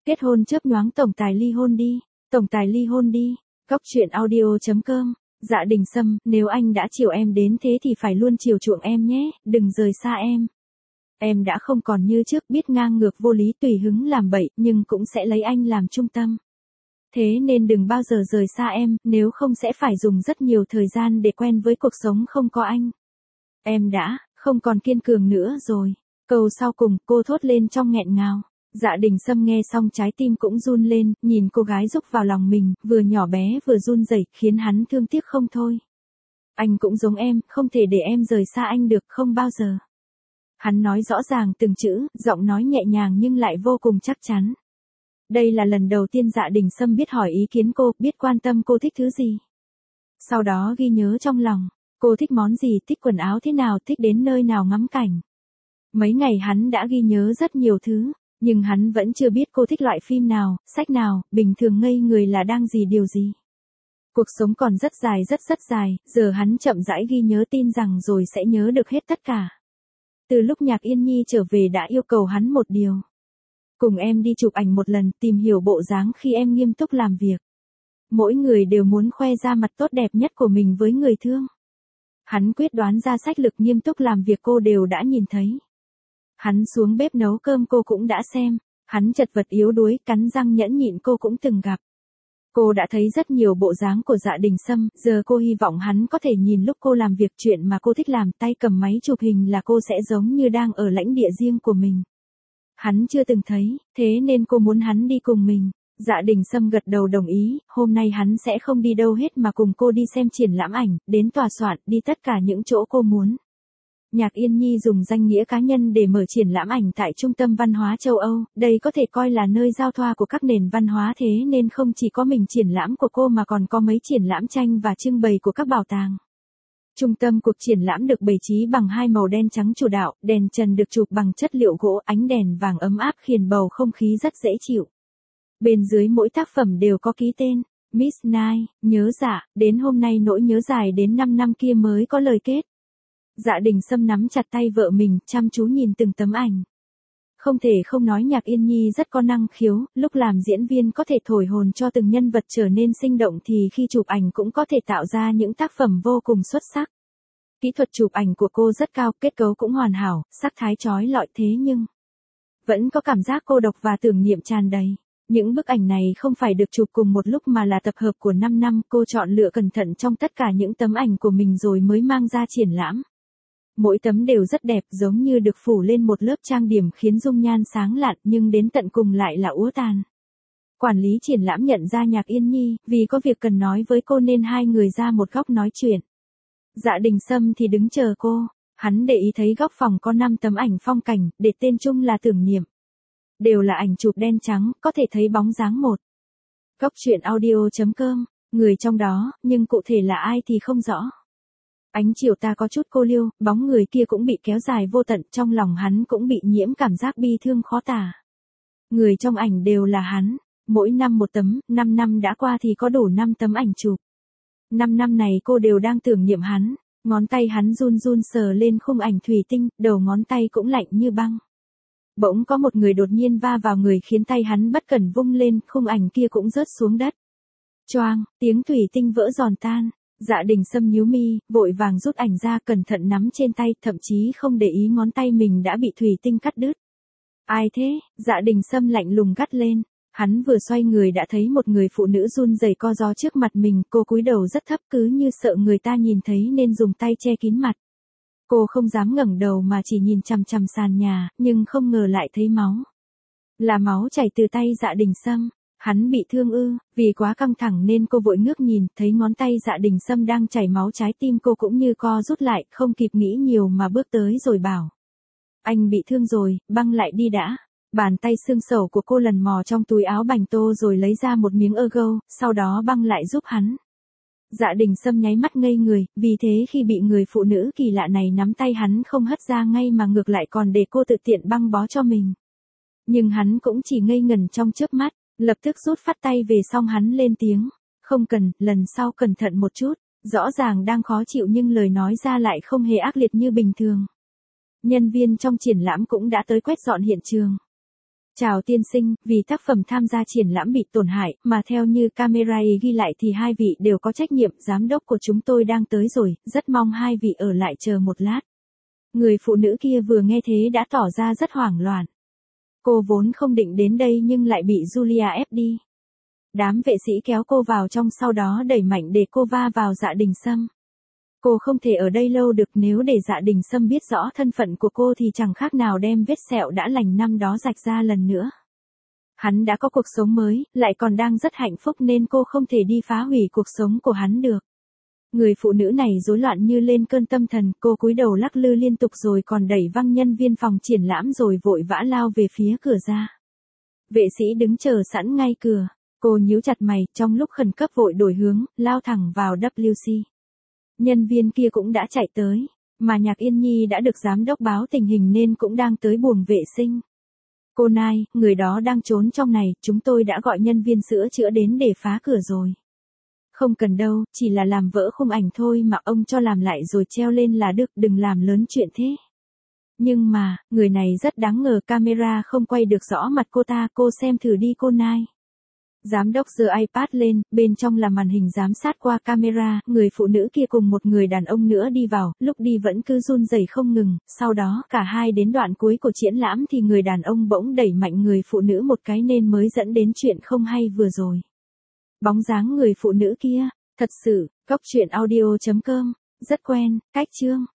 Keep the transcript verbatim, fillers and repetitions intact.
Kết hôn chớp nhoáng tổng tài ly hôn đi, tổng tài ly hôn đi. Góc truyện audio chấm com. Dạ Đình Sâm, nếu anh đã chiều em đến thế thì phải luôn chiều chuộng em nhé, đừng rời xa em. Em đã không còn như trước biết ngang ngược vô lý tùy hứng làm bậy, nhưng cũng sẽ lấy anh làm trung tâm. Thế nên đừng bao giờ rời xa em, nếu không sẽ phải dùng rất nhiều thời gian để quen với cuộc sống không có anh. Em đã không còn kiên cường nữa rồi. Câu sau cùng cô thốt lên trong nghẹn ngào. Dạ Đình Sâm nghe xong trái tim cũng run lên, nhìn cô gái rúc vào lòng mình, vừa nhỏ bé vừa run rẩy, khiến hắn thương tiếc không thôi. Anh cũng giống em, không thể để em rời xa anh được, không bao giờ. Hắn nói rõ ràng từng chữ, giọng nói nhẹ nhàng nhưng lại vô cùng chắc chắn. Đây là lần đầu tiên Dạ Đình Sâm biết hỏi ý kiến cô, biết quan tâm cô thích thứ gì. Sau đó ghi nhớ trong lòng, cô thích món gì, thích quần áo thế nào, thích đến nơi nào ngắm cảnh. Mấy ngày hắn đã ghi nhớ rất nhiều thứ, nhưng hắn vẫn chưa biết cô thích loại phim nào, sách nào, bình thường ngây người là đang gì điều gì. Cuộc sống còn rất dài rất rất dài, giờ hắn chậm rãi ghi nhớ tin rằng rồi sẽ nhớ được hết tất cả. Từ lúc Nhạc Yên Nhi trở về đã yêu cầu hắn một điều. Cùng em đi chụp ảnh một lần, tìm hiểu bộ dáng khi em nghiêm túc làm việc. Mỗi người đều muốn khoe ra mặt tốt đẹp nhất của mình với người thương. Hắn quyết đoán ra sách lực nghiêm túc làm việc cô đều đã nhìn thấy. Hắn xuống bếp nấu cơm cô cũng đã xem. Hắn chật vật yếu đuối, cắn răng nhẫn nhịn cô cũng từng gặp. Cô đã thấy rất nhiều bộ dáng của Dạ Đình Sâm, giờ cô hy vọng hắn có thể nhìn lúc cô làm việc chuyện mà cô thích làm, tay cầm máy chụp hình là cô sẽ giống như đang ở lãnh địa riêng của mình. Hắn chưa từng thấy, thế nên cô muốn hắn đi cùng mình. Dạ Đình Sâm gật đầu đồng ý, hôm nay hắn sẽ không đi đâu hết mà cùng cô đi xem triển lãm ảnh, đến tòa soạn, đi tất cả những chỗ cô muốn. Nhạc Yên Nhi dùng danh nghĩa cá nhân để mở triển lãm ảnh tại Trung tâm Văn hóa châu Âu, đây có thể coi là nơi giao thoa của các nền văn hóa, thế nên không chỉ có mình triển lãm của cô mà còn có mấy triển lãm tranh và trưng bày của các bảo tàng. Trung tâm cuộc triển lãm được bày trí bằng hai màu đen trắng chủ đạo, đèn trần được chụp bằng chất liệu gỗ, ánh đèn vàng ấm áp khiến bầu không khí rất dễ chịu. Bên dưới mỗi tác phẩm đều có ký tên, Miss Nine, nhớ dạ, đến hôm nay nỗi nhớ dài đến năm năm kia mới có lời kết. Dạ Đình Sâm nắm chặt tay vợ mình, chăm chú nhìn từng tấm ảnh. Không thể không nói Nhạc Yên Nhi rất có năng khiếu, lúc làm diễn viên có thể thổi hồn cho từng nhân vật trở nên sinh động thì khi chụp ảnh cũng có thể tạo ra những tác phẩm vô cùng xuất sắc. Kỹ thuật chụp ảnh của cô rất cao, kết cấu cũng hoàn hảo, sắc thái chói lọi thế nhưng vẫn có cảm giác cô độc và tưởng niệm tràn đầy. Những bức ảnh này không phải được chụp cùng một lúc mà là tập hợp của năm năm, cô chọn lựa cẩn thận trong tất cả những tấm ảnh của mình rồi mới mang ra triển lãm. Mỗi tấm đều rất đẹp, giống như được phủ lên một lớp trang điểm khiến dung nhan sáng lạn, nhưng đến tận cùng lại là úa tàn. Quản lý triển lãm nhận ra Nhạc Yên Nhi, vì có việc cần nói với cô nên hai người ra một góc nói chuyện. Dạ Đình Sâm thì đứng chờ cô, hắn để ý thấy góc phòng có năm tấm ảnh phong cảnh, để tên chung là tưởng niệm. Đều là ảnh chụp đen trắng, có thể thấy bóng dáng một. Góc truyện audio chấm com, người trong đó, nhưng cụ thể là ai thì không rõ. Ánh chiều ta có chút cô liêu, bóng người kia cũng bị kéo dài vô tận, trong lòng hắn cũng bị nhiễm cảm giác bi thương khó tả. Người trong ảnh đều là hắn, mỗi năm một tấm, năm năm đã qua thì có đủ năm tấm ảnh chụp. Năm năm này cô đều đang tưởng niệm hắn, ngón tay hắn run run sờ lên khung ảnh thủy tinh, đầu ngón tay cũng lạnh như băng. Bỗng có một người đột nhiên va vào người khiến tay hắn bất cẩn vung lên, khung ảnh kia cũng rớt xuống đất. Choang, tiếng thủy tinh vỡ giòn tan. Dạ Đình Sâm nhíu mi, vội vàng rút ảnh ra, cẩn thận nắm trên tay, thậm chí không để ý ngón tay mình đã bị thủy tinh cắt đứt. Ai thế? Dạ Đình Sâm lạnh lùng gắt lên. Hắn vừa xoay người đã thấy một người phụ nữ run rẩy co ro trước mặt mình, cô cúi đầu rất thấp cứ như sợ người ta nhìn thấy nên dùng tay che kín mặt. Cô không dám ngẩng đầu mà chỉ nhìn chằm chằm sàn nhà, nhưng không ngờ lại thấy máu. Là máu chảy từ tay Dạ Đình Sâm. Hắn bị thương ư, vì quá căng thẳng nên cô vội ngước nhìn, thấy ngón tay Dạ Đình Sâm đang chảy máu, trái tim cô cũng như co rút lại, không kịp nghĩ nhiều mà bước tới rồi bảo. Anh bị thương rồi, băng lại đi đã. Bàn tay xương sẩu của cô lần mò trong túi áo bành tô rồi lấy ra một miếng ergo, sau đó băng lại giúp hắn. Dạ Đình Sâm nháy mắt ngây người, vì thế khi bị người phụ nữ kỳ lạ này nắm tay hắn không hất ra ngay mà ngược lại còn để cô tự tiện băng bó cho mình. Nhưng hắn cũng chỉ ngây ngẩn trong chớp mắt. Lập tức rút phát tay về xong hắn lên tiếng. Không cần, lần sau cẩn thận một chút. Rõ ràng đang khó chịu nhưng lời nói ra lại không hề ác liệt như bình thường. Nhân viên trong triển lãm cũng đã tới quét dọn hiện trường. Chào tiên sinh, vì tác phẩm tham gia triển lãm bị tổn hại, mà theo như camera ghi lại thì hai vị đều có trách nhiệm, giám đốc của chúng tôi đang tới rồi, rất mong hai vị ở lại chờ một lát. Người phụ nữ kia vừa nghe thế đã tỏ ra rất hoảng loạn. Cô vốn không định đến đây nhưng lại bị Julia ép đi. Đám vệ sĩ kéo cô vào trong sau đó đẩy mạnh để cô va vào Dạ Đình Sâm. Cô không thể ở đây lâu được, nếu để Dạ Đình Sâm biết rõ thân phận của cô thì chẳng khác nào đem vết sẹo đã lành năm đó rạch ra lần nữa. Hắn đã có cuộc sống mới, lại còn đang rất hạnh phúc nên cô không thể đi phá hủy cuộc sống của hắn được. Người phụ nữ này rối loạn như lên cơn tâm thần, cô cúi đầu lắc lư liên tục rồi còn đẩy văng nhân viên phòng triển lãm rồi vội vã lao về phía cửa ra. Vệ sĩ đứng chờ sẵn ngay cửa, cô nhíu chặt mày, trong lúc khẩn cấp vội đổi hướng, lao thẳng vào W C. Nhân viên kia cũng đã chạy tới, mà Nhạc Yên Nhi đã được giám đốc báo tình hình nên cũng đang tới buồng vệ sinh. Cô Nai, người đó đang trốn trong này, chúng tôi đã gọi nhân viên sữa chữa đến để phá cửa rồi. Không cần đâu, chỉ là làm vỡ khung ảnh thôi mà ông cho làm lại rồi treo lên là được, đừng làm lớn chuyện thế. Nhưng mà, người này rất đáng ngờ, camera không quay được rõ mặt cô ta, cô xem thử đi cô Nai. Giám đốc giơ iPad lên, bên trong là màn hình giám sát qua camera, người phụ nữ kia cùng một người đàn ông nữa đi vào, lúc đi vẫn cứ run rẩy không ngừng, sau đó cả hai đến đoạn cuối của triển lãm thì người đàn ông bỗng đẩy mạnh người phụ nữ một cái nên mới dẫn đến chuyện không hay vừa rồi. Bóng dáng người phụ nữ kia, thật sự, góc truyện audio chấm com, rất quen, cách chương.